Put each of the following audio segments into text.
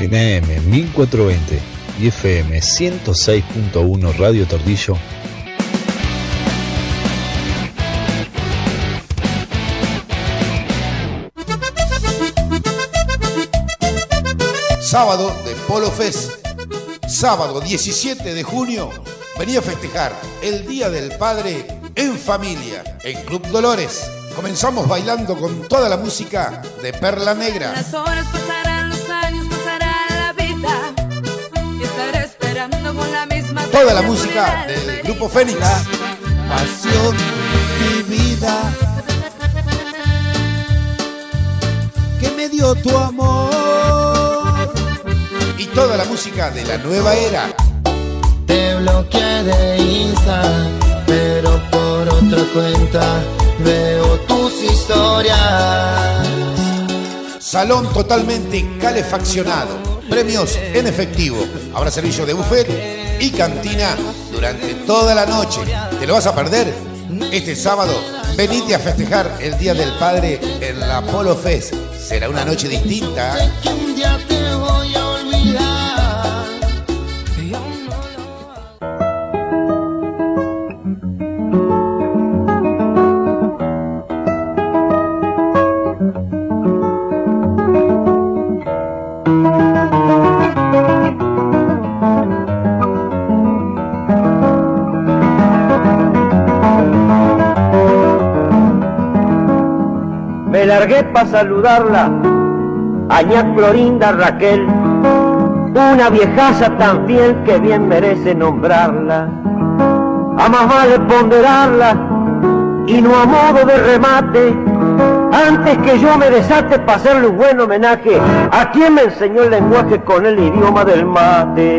En AM 1420 y FM 106.1 Radio Tordillo. Sábado de Polo Fest. Sábado 17 de junio. Vení a festejar el Día del Padre en familia en Club Dolores. Comenzamos bailando con toda la música de Perla Negra. Las horas pasarán, los años pasará la vida y estaré esperando con la misma. Toda la música del Grupo Fénix. La pasión, mi vida, que me dio tu amor. Y toda la música de la nueva era. Te bloqueé de Insta, pero por otra cuenta veo tus historias. Salón totalmente calefaccionado. Premios en efectivo. Habrá servicio de buffet y cantina durante toda la noche. ¿Te lo vas a perder? Este sábado, venite a festejar el Día del Padre en la Polo Fest. Será una noche distinta. Sé que un día te voy a olvidar. Me largué para saludarla, a ña Clorinda Raquel, una viejaza tan fiel que bien merece nombrarla. A más vale ponderarla y no a modo de remate, antes que yo me desate para hacerle un buen homenaje a quien me enseñó el lenguaje con el idioma del mate.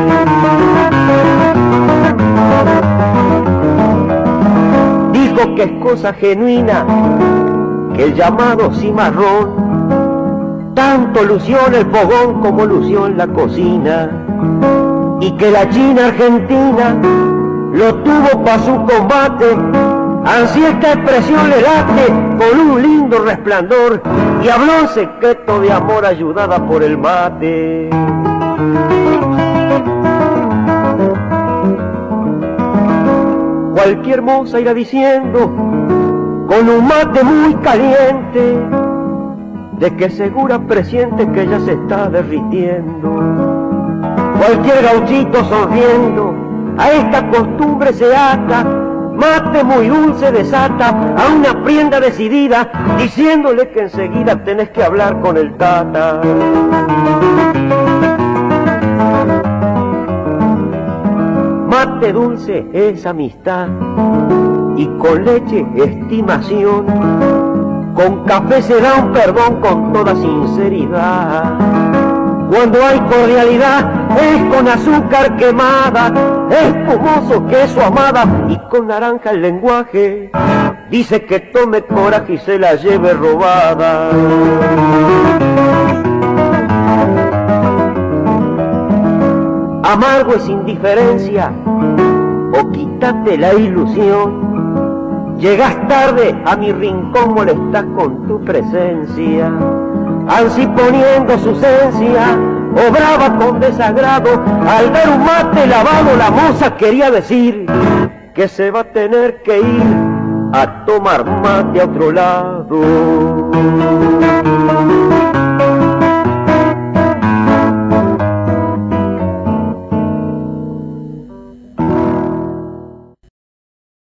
Dijo que es cosa genuina que el llamado cimarrón tanto lució en el fogón como lució en la cocina, y que la China argentina lo tuvo para su combate. Ansí esta expresión le late con un lindo resplandor, y habló en secreto de amor ayudada por el mate. Cualquier moza irá diciendo con un mate muy caliente, de que segura presiente que ya se está derritiendo. Cualquier gauchito sonriendo a esta costumbre se ata, mate muy dulce desata a una prienda decidida, diciéndole que enseguida tenés que hablar con el tata. Mate dulce es amistad, y con leche estimación, con café se da un perdón con toda sinceridad. Cuando hay cordialidad es con azúcar quemada, espumoso queso amada, y con naranja el lenguaje dice que tome coraje y se la lleve robada. Amargo es indiferencia o quítate la ilusión. Llegas tarde a mi rincón, molestas con tu presencia. Ansí poniendo su esencia, obraba con desagrado. Al dar un mate lavado, la moza quería decir que se va a tener que ir a tomar mate a otro lado.